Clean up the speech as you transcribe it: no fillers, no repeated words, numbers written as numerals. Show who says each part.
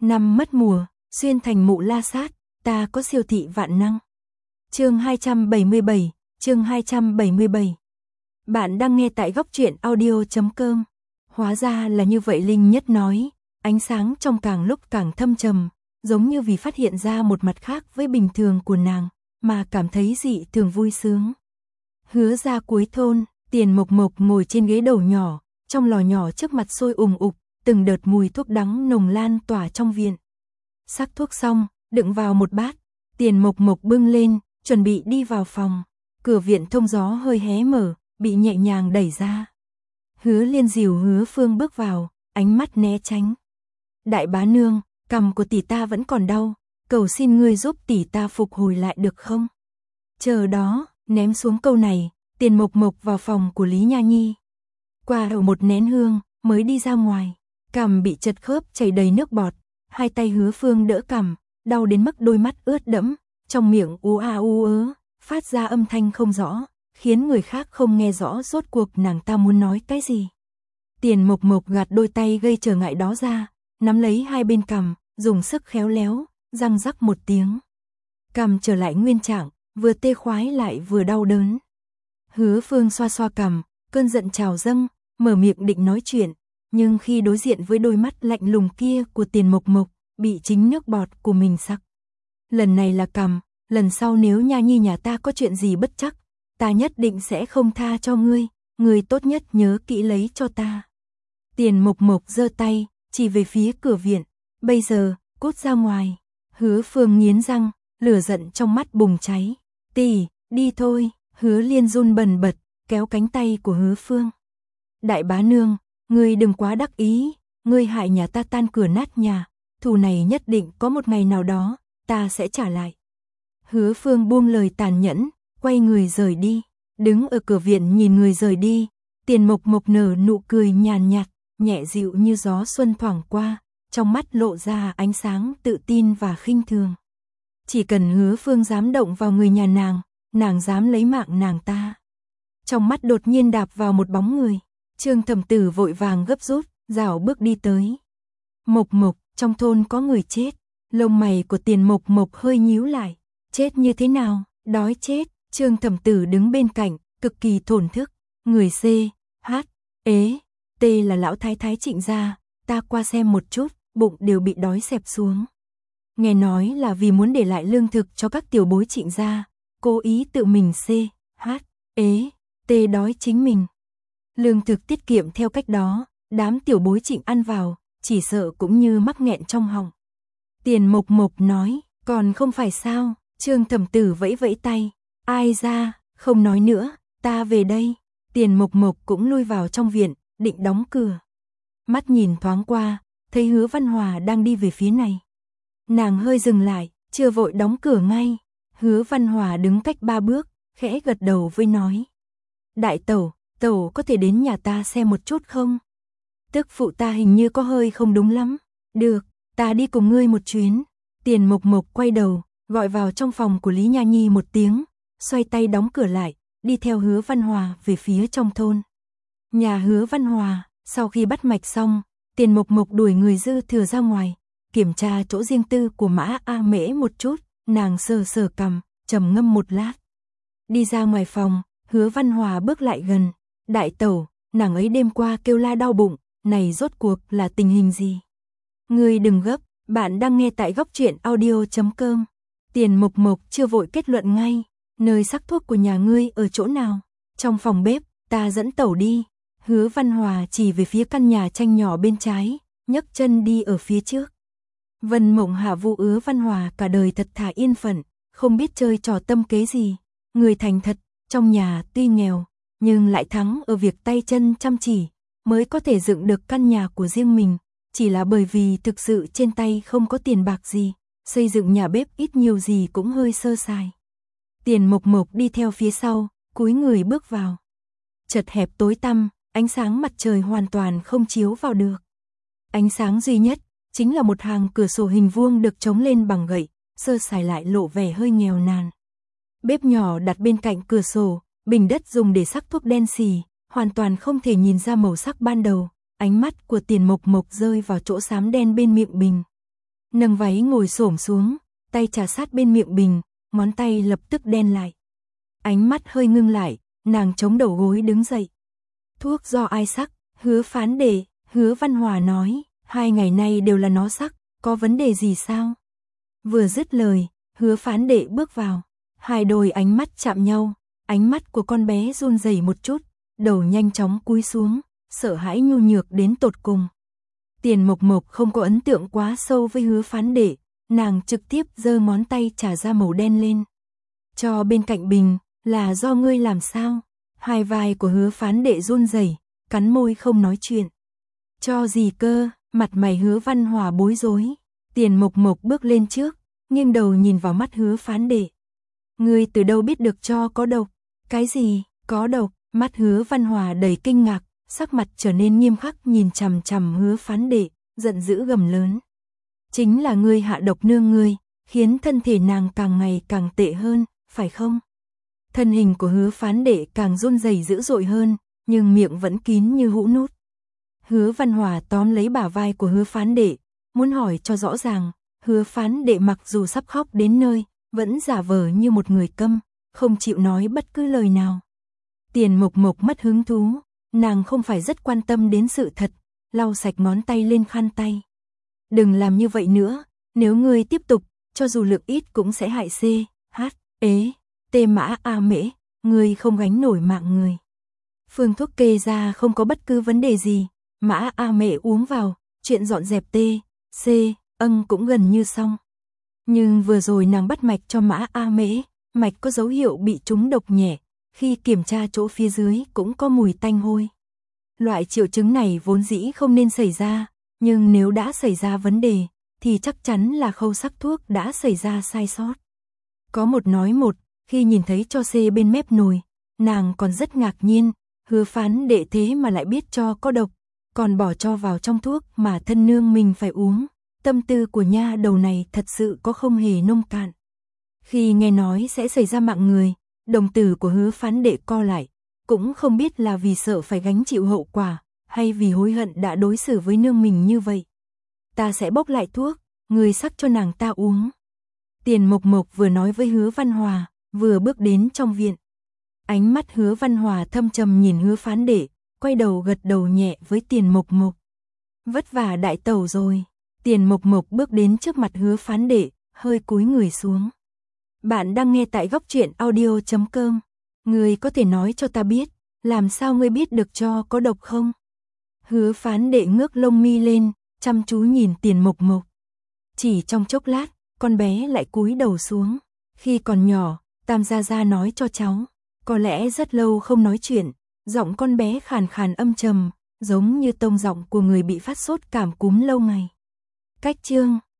Speaker 1: Năm mất mùa, xuyên thành mụ la sát, ta có siêu thị vạn năng. Chương 277, chương 277. Bạn đang nghe tại góc truyện audio.com. Hóa ra là như vậy, Linh Nhất nói, ánh sáng trong càng lúc càng thâm trầm, giống như vì phát hiện ra một mặt khác với bình thường của nàng, mà cảm thấy dị thường vui sướng. Hứa ra cuối thôn, Tiền Mộc Mộc ngồi trên ghế đầu nhỏ, trong lò nhỏ trước mặt sôi ùm ục, từng đợt mùi thuốc đắng nồng lan tỏa trong viện. Sắc thuốc xong, đựng vào một bát, Tiền Mộc Mộc bưng lên, chuẩn bị đi vào phòng. Cửa viện thông gió hơi hé mở, bị nhẹ nhàng đẩy ra. Hứa Liên dìu Hứa Phương bước vào, ánh mắt né tránh. Đại bá nương, cằm của tỷ ta vẫn còn đau, cầu xin ngươi giúp tỷ ta phục hồi lại được không? Chờ đó, ném xuống câu này, Tiền Mộc Mộc vào phòng của Lý Nha Nhi. Qua ở một nén hương, mới đi ra ngoài, cằm bị chật khớp chảy đầy nước bọt, hai tay Hứa Phương đỡ cằm, đau đến mức đôi mắt ướt đẫm, trong miệng ú a ú ớ, phát ra âm thanh không rõ, khiến người khác không nghe rõ rốt cuộc nàng ta muốn nói cái gì. Tiền Mộc Mộc gạt đôi tay gây trở ngại đó ra, nắm lấy hai bên cằm, dùng sức khéo léo, răng rắc một tiếng. Cằm trở lại nguyên trạng, vừa tê khoái lại vừa đau đớn. Hứa Phương xoa xoa cằm, cơn giận trào dâng, mở miệng định nói chuyện, nhưng khi đối diện với đôi mắt lạnh lùng kia của Tiền Mộc Mộc, bị chính nước bọt của mình sặc. Lần này là cằm, lần sau nếu Nha Nhi nhà ta có chuyện gì bất trắc, ta nhất định sẽ không tha cho ngươi, ngươi tốt nhất nhớ kỹ lấy cho ta. Tiền Mộc Mộc giơ tay, chỉ về phía cửa viện, bây giờ, cút ra ngoài. Hứa Phương nghiến răng, lửa giận trong mắt bùng cháy. Tỷ, đi thôi. Hứa Liên run bần bật, kéo cánh tay của Hứa Phương. Đại bá nương, ngươi đừng quá đắc ý, ngươi hại nhà ta tan cửa nát nhà, thù này nhất định có một ngày nào đó, ta sẽ trả lại. Hứa Phương buông lời tàn nhẫn, quay người rời đi, đứng ở cửa viện nhìn người rời đi, Tiền Mộc Mộc nở nụ cười nhàn nhạt, nhẹ dịu như gió xuân thoảng qua, trong mắt lộ ra ánh sáng tự tin và khinh thường. Chỉ cần Hứa Phương dám động vào người nhà nàng dám lấy mạng nàng ta. Trong mắt đột nhiên đạp vào một bóng người, Trương Thẩm Tử vội vàng gấp rút, rảo bước đi tới. Mộc Mộc, trong thôn có người chết. Lông mày của Tiền Mộc Mộc hơi nhíu lại. Chết như thế nào? Đói chết. Trương Thẩm Tử đứng bên cạnh, cực kỳ thổn thức. Người C, H, ế, T là lão thái thái Trịnh gia, ta qua xem một chút, bụng đều bị đói xẹp xuống. Nghe nói là vì muốn để lại lương thực cho các tiểu bối Trịnh gia, cố ý tự mình C, H, ế, T đói chính mình. Lương thực tiết kiệm theo cách đó, đám tiểu bối Trịnh ăn vào, chỉ sợ cũng như mắc nghẹn trong họng. Tiền Mộc Mộc nói, còn không phải sao? Trương Thẩm Tử vẫy vẫy tay, ai ra, không nói nữa, ta về đây. Tiền Mộc Mộc cũng lui vào trong viện, định đóng cửa. Mắt nhìn thoáng qua, thấy Hứa Văn Hòa đang đi về phía này. Nàng hơi dừng lại, chưa vội đóng cửa ngay. Hứa Văn Hòa đứng cách 3 bước, khẽ gật đầu với nói. Đại tẩu, tẩu có thể đến nhà ta xem một chút không? Tức phụ ta hình như có hơi không đúng lắm. Được, ta đi cùng ngươi một chuyến. Tiền Mộc Mộc quay đầu, gọi vào trong phòng của Lý Nha Nhi một tiếng, xoay tay đóng cửa lại, đi theo Hứa Văn Hòa về phía trong thôn. Nhà Hứa Văn Hòa, sau khi bắt mạch xong, Tiền Mộc Mộc đuổi người dư thừa ra ngoài, kiểm tra chỗ riêng tư của Mã A Mễ một chút, nàng sờ sờ cằm, trầm ngâm một lát. Đi ra ngoài phòng, Hứa Văn Hòa bước lại gần. Đại tẩu, nàng ấy đêm qua kêu la đau bụng, này rốt cuộc là tình hình gì? Ngươi đừng gấp, bạn đang nghe tại góc truyện audio.com. Tiền Mộc Mộc chưa vội kết luận ngay, nơi sắc thuốc của nhà ngươi ở chỗ nào? Trong phòng bếp, ta dẫn tẩu đi. Hứa Văn Hòa chỉ về phía căn nhà tranh nhỏ bên trái, nhấc chân đi ở phía trước. Vân Mộng Hạ vu Hứa Văn Hòa cả đời thật thà yên phận, không biết chơi trò tâm kế gì. Người thành thật, trong nhà tuy nghèo, nhưng lại thắng ở việc tay chân chăm chỉ, mới có thể dựng được căn nhà của riêng mình. Chỉ là bởi vì thực sự trên tay không có tiền bạc gì, xây dựng nhà bếp ít nhiều gì cũng hơi sơ sài. Tiền Mộc Mộc đi theo phía sau, cúi người bước vào. Chật hẹp tối tăm, ánh sáng mặt trời hoàn toàn không chiếu vào được. Ánh sáng duy nhất chính là một hàng cửa sổ hình vuông được chống lên bằng gậy, sơ sài lại lộ vẻ hơi nghèo nàn. Bếp nhỏ đặt bên cạnh cửa sổ, bình đất dùng để sắc thuốc đen xì, hoàn toàn không thể nhìn ra màu sắc ban đầu. Ánh mắt của Tiền Mộc Mộc rơi vào chỗ xám đen bên miệng bình. nâng váy ngồi xổm xuống, tay trà sát bên miệng bình, ngón tay lập tức đen lại. Ánh mắt hơi ngưng lại, nàng chống đầu gối đứng dậy. Thuốc do ai sắc? Hứa Phán Đệ. Hứa Văn Hòa nói, 2 ngày nay đều là nó sắc, có vấn đề gì sao? Vừa dứt lời, Hứa Phán Đệ bước vào. Hai đôi ánh mắt chạm nhau, ánh mắt của con bé run rẩy một chút, đầu nhanh chóng cúi xuống, sợ hãi nhu nhược đến tột cùng. Tiền Mộc Mộc không có ấn tượng quá sâu với Hứa Phán Đệ, nàng trực tiếp giơ ngón tay trả ra màu đen lên. Cho bên cạnh bình, là do ngươi làm sao? Hai vai của Hứa Phán Đệ run rẩy, cắn môi không nói chuyện. Cho gì cơ? Mặt mày Hứa Văn Hòa bối rối. Tiền Mộc Mộc bước lên trước, nghiêng đầu nhìn vào mắt Hứa Phán Đệ. Ngươi từ đâu biết được cho có độc? Cái gì? Có độc? Mắt Hứa Văn Hòa đầy kinh ngạc, sắc mặt trở nên nghiêm khắc nhìn chằm chằm Hứa Phán Đệ, giận dữ gầm lớn. Chính là ngươi hạ độc nương ngươi, khiến thân thể nàng càng ngày càng tệ hơn, phải không? Thân hình của Hứa Phán Đệ càng run rẩy dữ dội hơn, nhưng miệng vẫn kín như hũ nút. Hứa Văn Hòa tóm lấy bả vai của Hứa Phán Đệ, muốn hỏi cho rõ ràng. Hứa Phán Đệ mặc dù sắp khóc đến nơi, vẫn giả vờ như một người câm, không chịu nói bất cứ lời nào. Tiền Mộc Mộc mất hứng thú, nàng không phải rất quan tâm đến sự thật, lau sạch ngón tay lên khăn tay. Đừng làm như vậy nữa, nếu ngươi tiếp tục, cho dù lượng ít cũng sẽ hại C, H, ế, T Mã A Mễ, ngươi không gánh nổi mạng người. Phương thuốc kê ra không có bất cứ vấn đề gì, Mã A Mễ uống vào, chuyện dọn dẹp T, C, âng cũng gần như xong. Nhưng vừa rồi nàng bắt mạch cho Mã A Mễ, mạch có dấu hiệu bị trúng độc nhẹ, khi kiểm tra chỗ phía dưới cũng có mùi tanh hôi. Loại triệu chứng này vốn dĩ không nên xảy ra, nhưng nếu đã xảy ra vấn đề, thì chắc chắn là khâu sắc thuốc đã xảy ra sai sót. Có một nói một, khi nhìn thấy cho C bên mép nồi, nàng còn rất ngạc nhiên, Hứa Phán Đệ thế mà lại biết cho có độc, còn bỏ cho vào trong thuốc mà thân nương mình phải uống. Tâm tư của nha đầu này thật sự có không hề nông cạn. Khi nghe nói sẽ xảy ra mạng người, đồng tử của Hứa Phán Đệ co lại, cũng không biết là vì sợ phải gánh chịu hậu quả, hay vì hối hận đã đối xử với nương mình như vậy. Ta sẽ bốc lại thuốc, người sắc cho nàng ta uống. Tiền Mộc Mộc vừa nói với Hứa Văn Hòa, vừa bước đến trong viện. Ánh mắt Hứa Văn Hòa thâm trầm nhìn Hứa Phán Đệ, quay đầu gật đầu nhẹ với Tiền Mộc Mộc. Vất vả đại tẩu rồi. Tiền Mộc Mộc bước đến trước mặt Hứa Phán Đệ, hơi cúi người xuống. Bạn đang nghe tại góc truyện audio.com. Ngươi có thể nói cho ta biết, làm sao ngươi biết được cho có độc không? Hứa Phán Đệ ngước lông mi lên, chăm chú nhìn Tiền Mộc Mộc. Chỉ trong chốc lát, con bé lại cúi đầu xuống. Khi còn nhỏ, Tam Gia Gia nói cho cháu, có lẽ rất lâu không nói chuyện, giọng con bé khàn khàn âm trầm, giống như tông giọng của người bị phát sốt cảm cúm lâu ngày. Cách chương